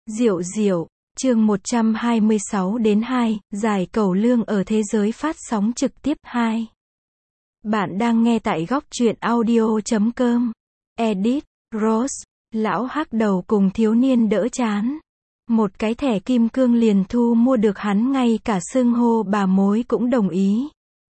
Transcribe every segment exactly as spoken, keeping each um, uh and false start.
Diệu diệu, chương một trăm hai mươi sáu đến hai, giải cẩu lương ở thế giới phát sóng trực tiếp hai. Bạn đang nghe tại góc truyện audio chấm com. Edit, Rose, lão hắc đầu cùng thiếu niên đỡ chán. Một cái thẻ kim cương liền thu mua được hắn ngay cả xưng hô bà mối cũng đồng ý.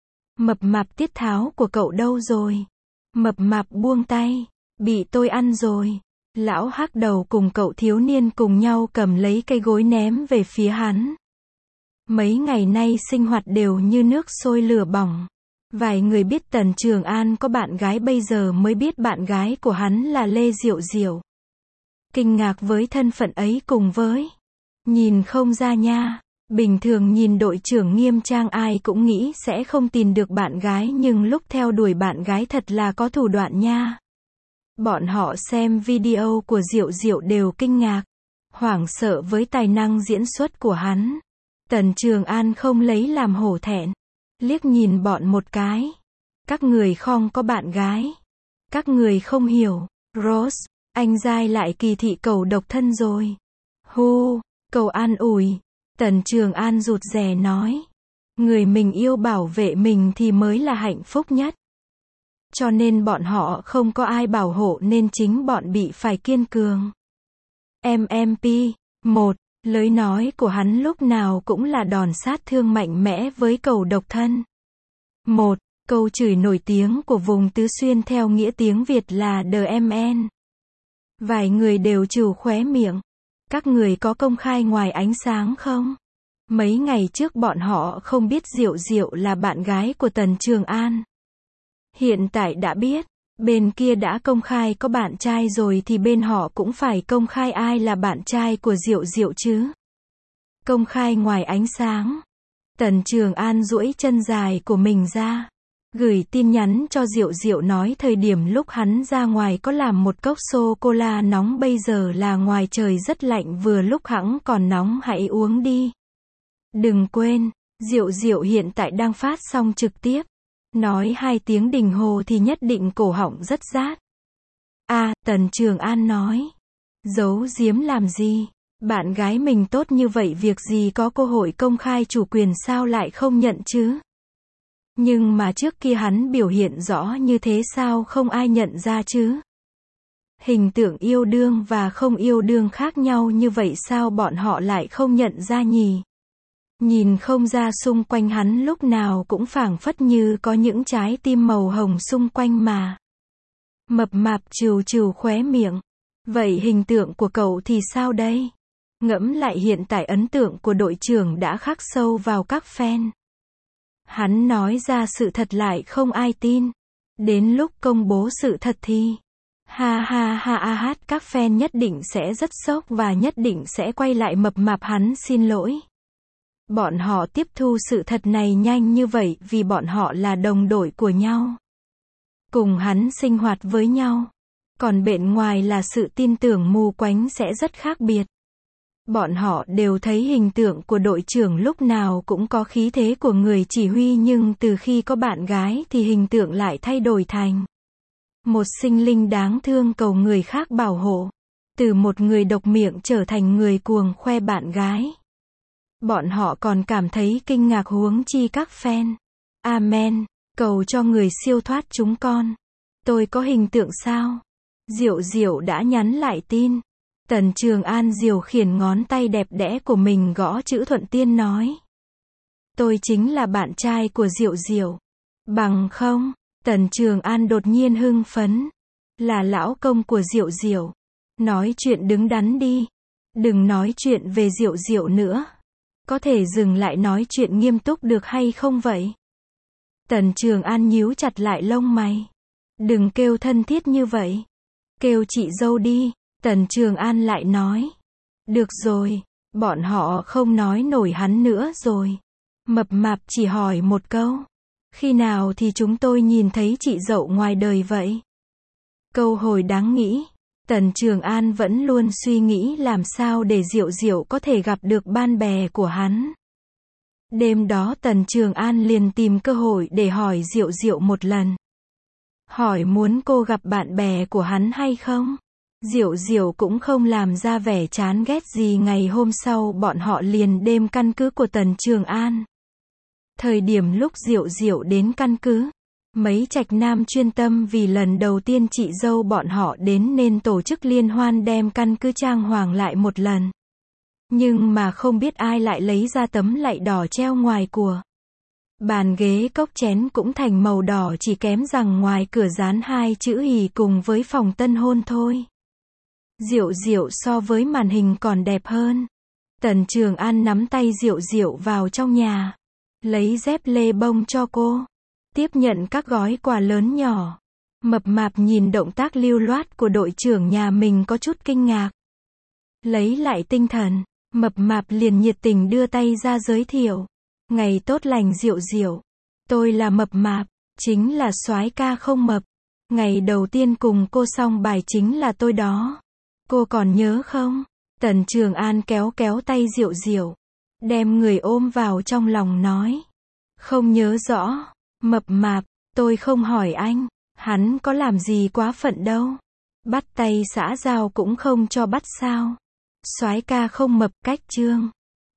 Mập mạp tiết tháo của cậu đâu rồi? Mập mạp buông tay. Bị tôi ăn rồi. Lão hắc đầu cùng cậu thiếu niên cùng nhau cầm lấy cây gối ném về phía hắn. Mấy ngày nay sinh hoạt đều như nước sôi lửa bỏng. Vài người biết Tần Trường An có bạn gái bây giờ mới biết bạn gái của hắn là Lê Diệu Diệu. Kinh ngạc với thân phận ấy cùng với nhìn không ra nha. Bình thường nhìn đội trưởng nghiêm trang ai cũng nghĩ sẽ không tìm được bạn gái, nhưng lúc theo đuổi bạn gái thật là có thủ đoạn nha. Bọn họ xem video của Diệu Diệu đều kinh ngạc, hoảng sợ với tài năng diễn xuất của hắn. Tần Trường An không lấy làm hổ thẹn, liếc nhìn bọn một cái. Các người không có bạn gái. Các người không hiểu. Rose, anh giai lại kỳ thị cậu độc thân rồi. Hu, cậu an ủi. Tần Trường An rụt rè nói. Người mình yêu bảo vệ mình thì mới là hạnh phúc nhất. Cho nên bọn họ không có ai bảo hộ nên chính bọn bị phải kiên cường. em em pê, một, lời nói của hắn lúc nào cũng là đòn sát thương mạnh mẽ với cậu độc thân. Một, câu chửi nổi tiếng của vùng Tứ Xuyên theo nghĩa tiếng Việt là đê em en. Vài người đều trừ khóe miệng. Các người có công khai ngoài ánh sáng không? Mấy ngày trước bọn họ không biết Diệu Diệu là bạn gái của Tần Trường An. Hiện tại đã biết, bên kia đã công khai có bạn trai rồi thì bên họ cũng phải công khai ai là bạn trai của Diệu Diệu chứ. Công khai ngoài ánh sáng. Tần Trường An duỗi chân dài của mình ra, gửi tin nhắn cho Diệu Diệu nói thời điểm lúc hắn ra ngoài có làm một cốc sô-cô-la nóng, bây giờ là ngoài trời rất lạnh, vừa lúc hẵng còn nóng, hãy uống đi. Đừng quên, Diệu Diệu hiện tại đang phát sóng trực tiếp. Nói hai tiếng đồng hồ thì nhất định cổ họng rất rát. A, à, Tần Trường An nói. Giấu giếm làm gì? Bạn gái mình tốt như vậy, việc gì có cơ hội công khai chủ quyền sao lại không nhận chứ? Nhưng mà trước kia hắn biểu hiện rõ như thế sao không ai nhận ra chứ? Hình tượng yêu đương và không yêu đương khác nhau như vậy sao bọn họ lại không nhận ra nhỉ? Nhìn không ra xung quanh hắn lúc nào cũng phảng phất như có những trái tim màu hồng xung quanh mà. Mập mạp trừ trừ khóe miệng. Vậy hình tượng của cậu thì sao đây? Ngẫm lại hiện tại ấn tượng của đội trưởng đã khắc sâu vào các fan. Hắn nói ra sự thật lại không ai tin. Đến lúc công bố sự thật thì ha ha ha a hát, các fan nhất định sẽ rất sốc và nhất định sẽ quay lại mập mạp hắn xin lỗi. Bọn họ tiếp thu sự thật này nhanh như vậy vì bọn họ là đồng đội của nhau. Cùng hắn sinh hoạt với nhau. Còn bên ngoài là sự tin tưởng mù quáng sẽ rất khác biệt. Bọn họ đều thấy hình tượng của đội trưởng lúc nào cũng có khí thế của người chỉ huy, nhưng từ khi có bạn gái thì hình tượng lại thay đổi thành một sinh linh đáng thương cầu người khác bảo hộ. Từ một người độc miệng trở thành người cuồng khoe bạn gái. Bọn họ còn cảm thấy kinh ngạc, huống chi các fan. Amen, cầu cho người siêu thoát chúng con. Tôi có hình tượng sao? Diệu Diệu đã nhắn lại tin. Tần Trường An diều khiển ngón tay đẹp đẽ của mình gõ chữ thuận tiên nói. Tôi chính là bạn trai của Diệu Diệu. Bằng không? Tần Trường An đột nhiên hưng phấn. Là lão công của Diệu Diệu. Nói chuyện đứng đắn đi. Đừng nói chuyện về Diệu Diệu nữa. Có thể dừng lại nói chuyện nghiêm túc được hay không vậy? Tần Trường An nhíu chặt lại lông mày. Đừng kêu thân thiết như vậy. Kêu chị dâu đi. Tần Trường An lại nói. Được rồi, bọn họ không nói nổi hắn nữa rồi. Mập mạp chỉ hỏi một câu. Khi nào thì chúng tôi nhìn thấy chị dậu ngoài đời vậy? Câu hồi đáng nghĩ. Tần Trường An vẫn luôn suy nghĩ làm sao để Diệu Diệu có thể gặp được bạn bè của hắn. Đêm đó Tần Trường An liền tìm cơ hội để hỏi Diệu Diệu một lần. Hỏi muốn cô gặp bạn bè của hắn hay không? Diệu Diệu cũng không làm ra vẻ chán ghét gì. Ngày hôm sau bọn họ liền đêm căn cứ của Tần Trường An. Thời điểm lúc Diệu Diệu đến căn cứ, mấy trạch nam chuyên tâm vì lần đầu tiên chị dâu bọn họ đến nên tổ chức liên hoan đem căn cứ trang hoàng lại một lần. Nhưng mà không biết ai lại lấy ra tấm lạy đỏ treo ngoài của. Bàn ghế cốc chén cũng thành màu đỏ, chỉ kém rằng ngoài cửa dán hai chữ hỉ cùng với phòng tân hôn thôi. Diệu Diệu so với màn hình còn đẹp hơn. Tần Trường An nắm tay Diệu Diệu vào trong nhà, lấy dép lê bông cho cô, tiếp nhận các gói quà lớn nhỏ. Mập Mạp nhìn động tác lưu loát của đội trưởng nhà mình có chút kinh ngạc. Lấy lại tinh thần, Mập Mạp liền nhiệt tình đưa tay ra giới thiệu. Ngày tốt lành Diệu Diệu. Tôi là Mập Mạp, chính là soái ca không mập. Ngày đầu tiên cùng cô xong bài chính là tôi đó. Cô còn nhớ không? Tần Trường An kéo kéo tay Diệu Diệu, đem người ôm vào trong lòng nói. Không nhớ rõ. Mập Mạp, tôi không hỏi anh, hắn có làm gì quá phận đâu. Bắt tay xã giao cũng không cho bắt sao. Soái ca không mập, cách chương.